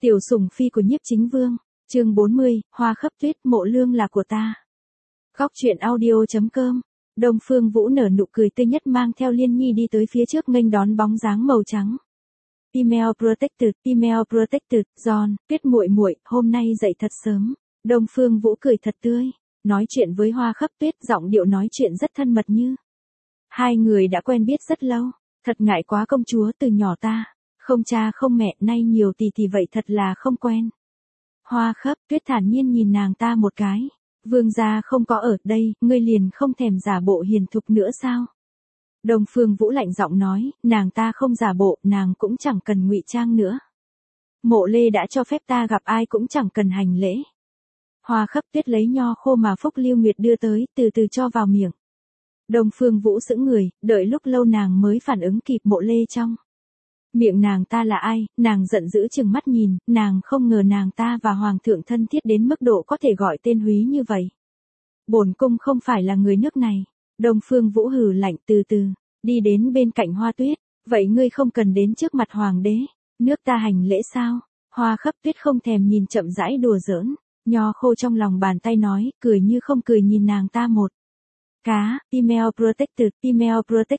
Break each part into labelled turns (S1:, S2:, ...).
S1: Tiểu sủng phi của Nhiếp Chính Vương, chương 40, Hoa Khấp Tuyết, Mộ Lương là của ta. Góc truyện audio.com. Đông Phương Vũ nở nụ cười tươi nhất mang theo Liên Nhi đi tới phía trước nghênh đón bóng dáng màu trắng. Female protected, John, Tuyết muội muội, hôm nay dậy thật sớm. Đông Phương Vũ cười thật tươi, nói chuyện với Hoa Khấp Tuyết, giọng điệu nói chuyện rất thân mật như. Hai người đã quen biết rất lâu, thật ngại quá công chúa, từ nhỏ ta không cha không mẹ, nay nhiều tỷ tỷ vậy thật là không quen. Hoa Khấp Tuyết thản nhiên nhìn nàng ta một cái. Vương gia không có ở đây, ngươi liền không thèm giả bộ hiền thục nữa sao? Đông Phương Vũ lạnh giọng nói, nàng ta không giả bộ, nàng cũng chẳng cần ngụy trang nữa. Mộ Lê đã cho phép ta gặp ai cũng chẳng cần hành lễ. Hoa Khấp Tuyết lấy nho khô mà Phúc Lưu Nguyệt đưa tới, từ từ cho vào miệng. Đông Phương Vũ sững người, đợi lúc lâu nàng mới phản ứng kịp Mộ Lê trong miệng nàng ta là ai, nàng giận dữ chừng mắt nhìn, nàng không ngờ nàng ta và hoàng thượng thân thiết đến mức độ có thể gọi tên húy như vậy. Bổn cung không phải là người nước này. Đông Phương Vũ hừ lạnh, từ từ đi đến bên cạnh Hoa Tuyết, vậy ngươi không cần đến trước mặt hoàng đế, nước ta hành lễ sao? Hoa Khấp Tuyết không thèm nhìn, chậm rãi đùa giỡn, nho khô trong lòng bàn tay nói, cười như không cười nhìn nàng ta một cá. Female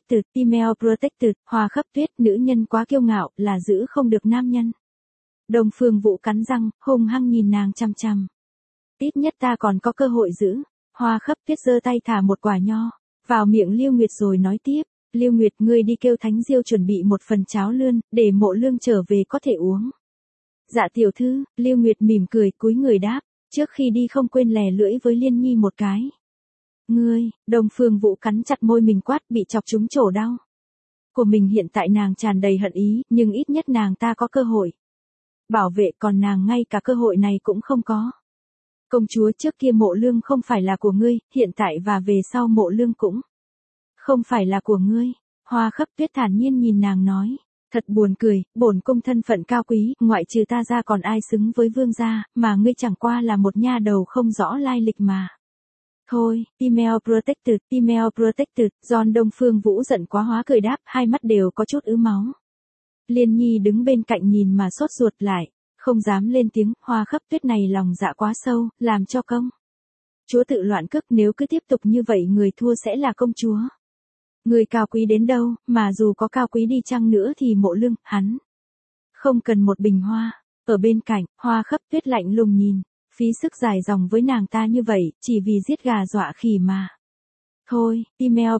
S1: protected, Hoa Khấp Tuyết, nữ nhân quá kiêu ngạo, là giữ không được nam nhân. Đông Phương Vũ cắn răng, hung hăng nhìn nàng chằm chằm. Ít nhất ta còn có cơ hội giữ. Hoa Khấp Tuyết giơ tay thả một quả nho vào miệng Lưu Nguyệt rồi nói tiếp, Lưu Nguyệt, ngươi đi kêu Thánh Diêu chuẩn bị một phần cháo lươn, để Mộ Lương trở về có thể uống. Dạ tiểu thư. Lưu Nguyệt mỉm cười, cúi người đáp, trước khi đi không quên lè lưỡi với Liên Nhi một cái. Ngươi. Đông Phương Vũ cắn chặt môi mình quát, bị chọc trúng chỗ đau của mình, hiện tại nàng tràn đầy hận ý, nhưng ít nhất nàng ta có cơ hội bảo vệ, còn nàng ngay cả cơ hội này cũng không có. Công chúa, trước kia Mộ Lương không phải là của ngươi, hiện tại và về sau Mộ Lương cũng không phải là của ngươi. Hoa Khấp Tuyết thản nhiên nhìn nàng nói, thật buồn cười, bổn cung thân phận cao quý, ngoại trừ ta ra còn ai xứng với vương gia, mà ngươi chẳng qua là một nha đầu không rõ lai lịch mà. Thôi, female protected, John. Đông Phương Vũ giận quá hóa cười đáp, hai mắt đều có chút ứ máu. Liên Nhi đứng bên cạnh nhìn mà sốt ruột lại, không dám lên tiếng. Hoa Khấp Tuyết này lòng dạ quá sâu, làm cho công chúa tự loạn cước, nếu cứ tiếp tục như vậy người thua sẽ là công chúa. Người cao quý đến đâu, mà dù có cao quý đi chăng nữa thì Mộ Lương, hắn không cần một bình hoa. Ở bên cạnh, Hoa Khấp Tuyết lạnh lùng nhìn, phí sức dài dòng với nàng ta như vậy, chỉ vì giết gà dọa khỉ mà. Thôi, female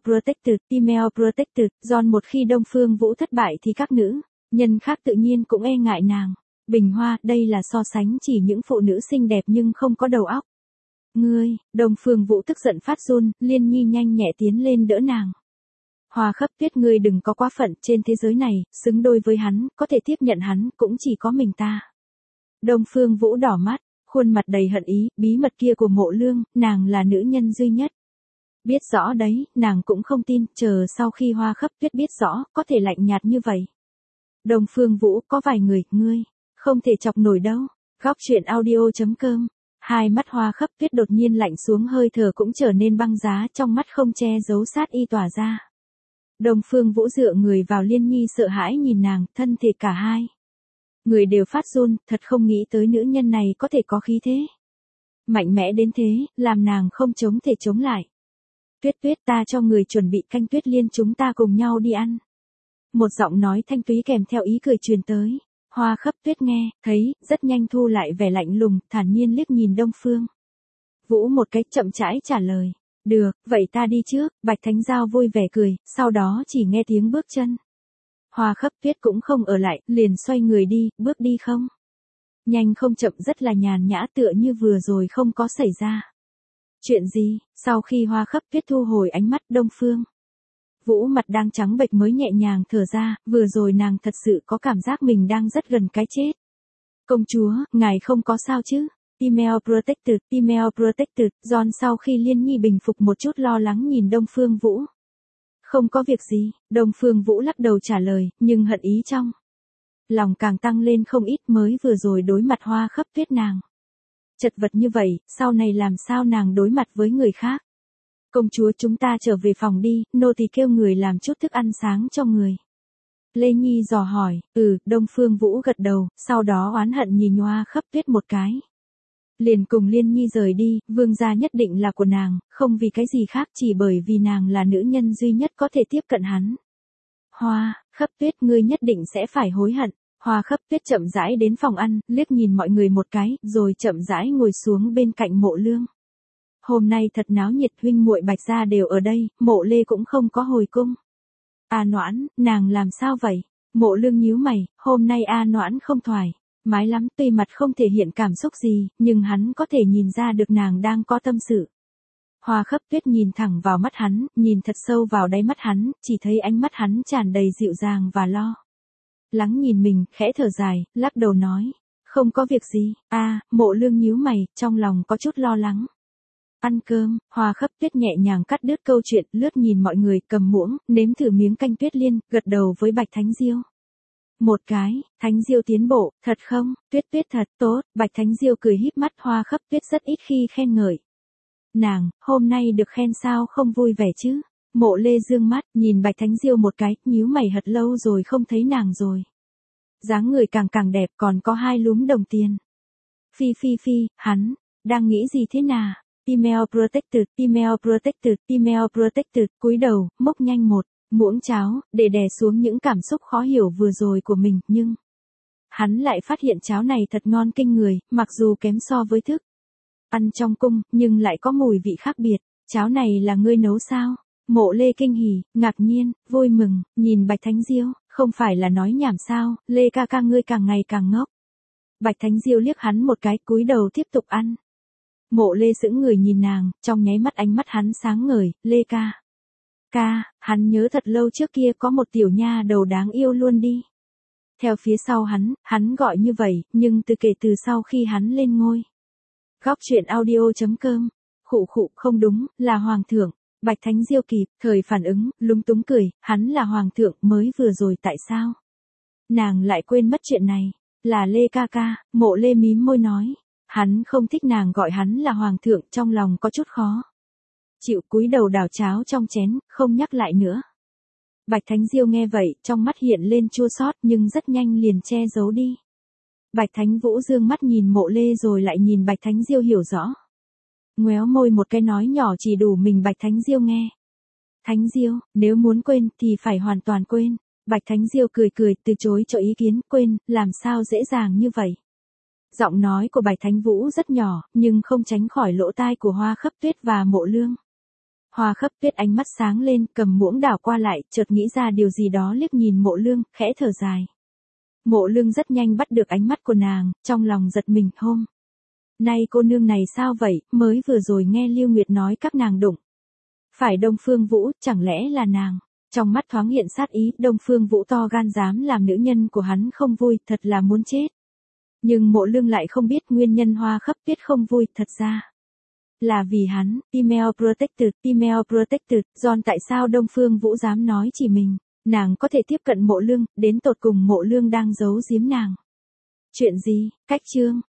S1: protected, John. Một khi Đông Phương Vũ thất bại thì các nữ nhân khác tự nhiên cũng e ngại nàng. Bình hoa, đây là so sánh chỉ những phụ nữ xinh đẹp nhưng không có đầu óc. Ngươi. Đông Phương Vũ tức giận phát run, Liên Nhi nhanh nhẹ tiến lên đỡ nàng. Hoa Khấp Tuyết, ngươi đừng có quá phận, trên thế giới này, xứng đôi với hắn, có thể tiếp nhận hắn, cũng chỉ có mình ta. Đông Phương Vũ đỏ mắt, khuôn mặt đầy hận ý, bí mật kia của Mộ Lương, nàng là nữ nhân duy nhất biết rõ đấy, nàng cũng không tin, chờ sau khi Hoa Khấp Tuyết biết rõ, có thể lạnh nhạt như vậy. Đông Phương Vũ, có vài người, ngươi không thể chọc nổi đâu. Góc truyện audio.com. Hai mắt Hoa Khấp Tuyết đột nhiên lạnh xuống, hơi thở cũng trở nên băng giá, trong mắt không che giấu sát y tỏa ra. Đông Phương Vũ dựa người vào Liên Nhi, sợ hãi nhìn nàng, thân thể cả hai người đều phát run, thật không nghĩ tới nữ nhân này có thể có khí thế mạnh mẽ đến thế, làm nàng không chống thể chống lại. Tuyết Tuyết, ta cho người chuẩn bị canh tuyết liên, chúng ta cùng nhau đi ăn. Một giọng nói thanh túy kèm theo ý cười truyền tới. Hoa Khấp Tuyết nghe, thấy, rất nhanh thu lại vẻ lạnh lùng, thản nhiên liếc nhìn Đông Phương Vũ một cách, chậm rãi trả lời. Được, vậy ta đi trước. Bạch Thánh Giao vui vẻ cười, sau đó chỉ nghe tiếng bước chân. Hoa Khấp Tuyết cũng không ở lại, liền xoay người đi, bước đi không nhanh không chậm, rất là nhàn nhã, tựa như vừa rồi không có xảy ra chuyện gì. Sau khi Hoa Khấp Tuyết thu hồi ánh mắt, Đông Phương Vũ mặt đang trắng bệch mới nhẹ nhàng thở ra, vừa rồi nàng thật sự có cảm giác mình đang rất gần cái chết. Công chúa, ngài không có sao chứ? Female protected, John. Sau khi Liên Nhi bình phục một chút, lo lắng nhìn Đông Phương Vũ. Không có việc gì. Đông Phương Vũ lắc đầu trả lời, nhưng hận ý trong lòng càng tăng lên không ít, mới vừa rồi đối mặt Hoa Khấp Tuyết nàng chật vật như vậy, sau này làm sao nàng đối mặt với người khác. Công chúa, chúng ta trở về phòng đi, nô tỳ kêu người làm chút thức ăn sáng cho người. Lê Nhi dò hỏi, Đông Phương Vũ gật đầu, sau đó oán hận nhìn Hoa Khắp Tuyết một cái. Liền cùng Liên Nhi rời đi, vương gia nhất định là của nàng, không vì cái gì khác chỉ bởi vì nàng là nữ nhân duy nhất có thể tiếp cận hắn. Hoa Khắp Tuyết, ngươi nhất định sẽ phải hối hận. Hoa Khắp Tuyết chậm rãi đến phòng ăn, liếc nhìn mọi người một cái, rồi chậm rãi ngồi xuống bên cạnh Mộ Lương. Hôm nay thật náo nhiệt, huynh muội Bạch gia đều ở đây, Mộ Lê cũng không có hồi cung. A Noãn, nàng làm sao vậy? Mộ Lương nhíu mày, hôm nay A Noãn không thoải mái lắm, tuy mặt không thể hiện cảm xúc gì, nhưng hắn có thể nhìn ra được nàng đang có tâm sự. Hoa Khắp Tuyết nhìn thẳng vào mắt hắn, nhìn thật sâu vào đáy mắt hắn, chỉ thấy ánh mắt hắn tràn đầy dịu dàng và lo lắng nhìn mình, khẽ thở dài, lắc đầu nói, không có việc gì. Mộ Lương nhíu mày, trong lòng có chút lo lắng. Ăn cơm, Hoa Khắp Tuyết nhẹ nhàng cắt đứt câu chuyện, lướt nhìn mọi người, cầm muỗng, nếm thử miếng canh Tuyết Liên, gật đầu với Bạch Thánh Diêu. Một cái, Thánh Diêu tiến bộ, thật không? Tuyết Tuyết thật tốt. Bạch Thánh Diêu cười híp mắt. Hoa Khắp Tuyết rất ít khi khen ngợi nàng, hôm nay được khen sao không vui vẻ chứ? Mộ Lê dương mắt, nhìn Bạch Thánh Diêu một cái, nhíu mày thật lâu rồi không thấy nàng rồi. Dáng người càng đẹp, còn có 2 lúm đồng tiền. Phi, hắn đang nghĩ gì thế nào? Email protected, cúi đầu, múc nhanh một muỗng cháo, để đè xuống những cảm xúc khó hiểu vừa rồi của mình, nhưng hắn lại phát hiện cháo này thật ngon kinh người, mặc dù kém so với thức ăn trong cung, nhưng lại có mùi vị khác biệt. Cháo này là ngươi nấu sao? Mộ Lê kinh hỉ, ngạc nhiên, vui mừng, nhìn Bạch Thánh Diêu, không phải là nói nhảm sao, Lê ca ca ngươi càng ngày càng ngốc. Bạch Thánh Diêu liếc hắn một cái, cúi đầu tiếp tục ăn. Mộ Lê sững người nhìn nàng, trong nháy mắt ánh mắt hắn sáng ngời, Lê ca. Hắn nhớ thật lâu trước kia có một tiểu nha đầu đáng yêu luôn đi. Theo phía sau hắn gọi như vậy, nhưng kể từ sau khi hắn lên ngôi. Góc truyện audio.com, khụ không đúng, là hoàng thượng. Bạch Thánh Diêu kịp thời phản ứng, lúng túng cười, hắn là hoàng thượng, mới vừa rồi tại sao? Nàng lại quên mất chuyện này, là Lê ca. Mộ Lê mím môi nói, hắn không thích nàng gọi hắn là hoàng thượng, trong lòng có chút khó chịu, cúi đầu đảo cháo trong chén, không nhắc lại nữa. Bạch Thánh Diêu nghe vậy, trong mắt hiện lên chua xót, nhưng rất nhanh liền che giấu đi. Bạch Thánh Vũ dương mắt nhìn Mộ Lê rồi lại nhìn Bạch Thánh Diêu hiểu rõ. Ngoéo môi một cái nói nhỏ chỉ đủ mình Bạch Thánh Diêu nghe. Thánh Diêu, nếu muốn quên thì phải hoàn toàn quên. Bạch Thánh Diêu cười từ chối cho ý kiến, quên, làm sao dễ dàng như vậy. Giọng nói của Bạch Thánh Vũ rất nhỏ, nhưng không tránh khỏi lỗ tai của Hoa Khắp Tuyết và Mộ Lương. Hoa Khắp Tuyết ánh mắt sáng lên, cầm muỗng đảo qua lại, chợt nghĩ ra điều gì đó liếc nhìn Mộ Lương, khẽ thở dài. Mộ Lương rất nhanh bắt được ánh mắt của nàng, trong lòng giật mình, hôm nay cô nương này sao vậy, mới vừa rồi nghe Lưu Nguyệt nói các nàng đụng phải Đông Phương Vũ, chẳng lẽ là nàng? Trong mắt thoáng hiện sát ý, Đông Phương Vũ to gan dám làm nữ nhân của hắn không vui, thật là muốn chết. Nhưng Mộ Lương lại không biết nguyên nhân Hoa Khắp Tuyết không vui, thật ra là vì hắn. Email protected, John, tại sao Đông Phương Vũ dám nói chỉ mình nàng có thể tiếp cận Mộ Lương, đến tột cùng Mộ Lương đang giấu giếm nàng. Chuyện gì? Cách chương